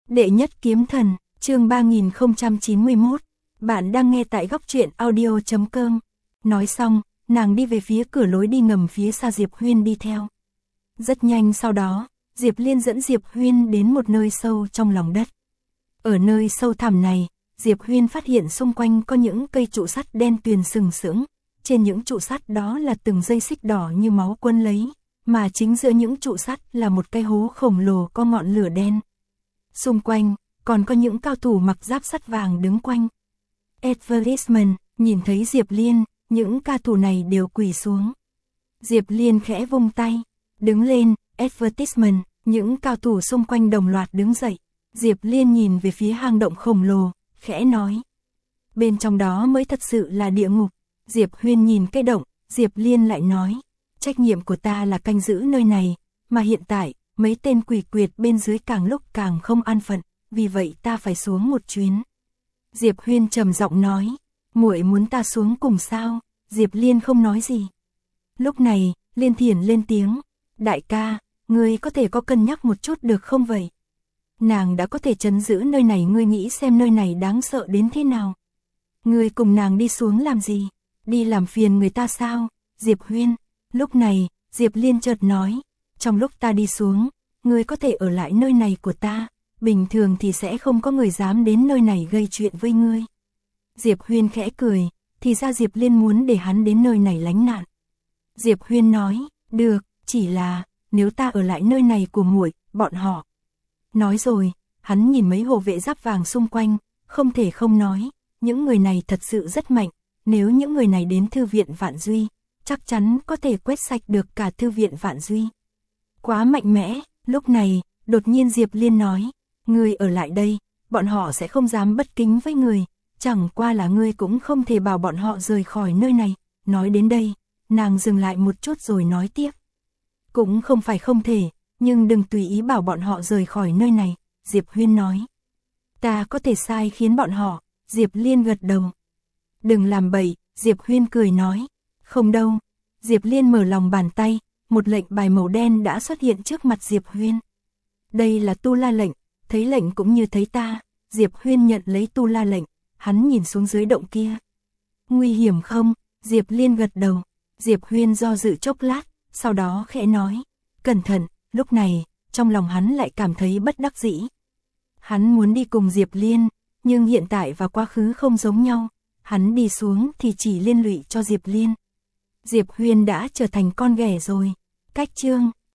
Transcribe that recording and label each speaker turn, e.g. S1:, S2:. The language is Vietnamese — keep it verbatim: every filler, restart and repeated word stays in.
S1: Đệ nhất kiếm thần, chương ba nghìn không trăm chín mươi mốt. Bạn đang nghe tại góc truyện audio chấm com. Nói xong, nàng đi về phía cửa lối đi ngầm, phía xa Diệp Huyên đi theo. Rất nhanh sau đó, Diệp Liên dẫn Diệp Huyên đến một nơi sâu trong lòng đất. Ở nơi sâu thẳm này, Diệp Huyên phát hiện xung quanh có những cây trụ sắt đen tuyền sừng sững. Trên những trụ sắt đó là từng dây xích đỏ như máu quấn lấy, mà chính giữa những trụ sắt là một cái hố khổng lồ có ngọn lửa đen. Xung quanh, còn có những cao thủ mặc giáp sắt vàng đứng quanh. Advertisement, nhìn thấy Diệp Liên, những cao thủ này đều quỳ xuống. Diệp Liên khẽ vung tay, đứng lên, Advertisement, những cao thủ xung quanh đồng loạt đứng dậy. Diệp Liên nhìn về phía hang động khổng lồ, khẽ nói. Bên trong đó mới thật sự là địa ngục. Diệp Huyên nhìn cái động, Diệp Liên lại nói. Trách nhiệm của ta là canh giữ nơi này, mà hiện tại, mấy tên quỷ quyệt bên dưới càng lúc càng không an phận, vì vậy ta phải xuống một chuyến. Diệp Huyên trầm giọng nói, muội muốn ta xuống cùng sao? Diệp Liên không nói gì. Lúc này, Liên Thiển lên tiếng, đại ca, ngươi có thể có cân nhắc một chút được không vậy? Nàng đã có thể trấn giữ nơi này, ngươi nghĩ xem nơi này đáng sợ đến thế nào? Ngươi cùng nàng đi xuống làm gì? Đi làm phiền người ta sao? Diệp Huyên. Lúc này, Diệp Liên chợt nói, trong lúc ta đi xuống, ngươi có thể ở lại nơi này của ta, bình thường thì sẽ không có người dám đến nơi này gây chuyện với ngươi. Diệp Huyên khẽ cười, thì ra Diệp Liên muốn để hắn đến nơi này lánh nạn. Diệp Huyên nói, được, chỉ là, nếu ta ở lại nơi này của muội, bọn họ. Nói rồi, hắn nhìn mấy hộ vệ giáp vàng xung quanh, không thể không nói, những người này thật sự rất mạnh, nếu những người này đến thư viện Vạn Duy, chắc chắn có thể quét sạch được cả thư viện Vạn Duy. Quá mạnh mẽ, lúc này, đột nhiên Diệp Liên nói, ngươi ở lại đây, bọn họ sẽ không dám bất kính với người, chẳng qua là ngươi cũng không thể bảo bọn họ rời khỏi nơi này. Nói đến đây, nàng dừng lại một chút rồi nói tiếp. Cũng không phải không thể, nhưng đừng tùy ý bảo bọn họ rời khỏi nơi này, Diệp Huyên nói. Ta có thể sai khiến bọn họ, Diệp Liên gật đầu. Đừng làm bậy, Diệp Huyên cười nói. Không đâu, Diệp Liên mở lòng bàn tay, một lệnh bài màu đen đã xuất hiện trước mặt Diệp Huyên. Đây là tu la lệnh, thấy lệnh cũng như thấy ta. Diệp Huyên nhận lấy tu la lệnh, hắn nhìn xuống dưới động kia. Nguy hiểm không? Diệp Liên gật đầu. Diệp Huyên do dự chốc lát, sau đó khẽ nói, cẩn thận. Lúc này, trong lòng hắn lại cảm thấy bất đắc dĩ. Hắn muốn đi cùng Diệp Liên, nhưng hiện tại và quá khứ không giống nhau. Hắn đi xuống thì chỉ liên lụy cho Diệp Liên. Diệp Huyên đã trở thành con ghẻ rồi. Cách chương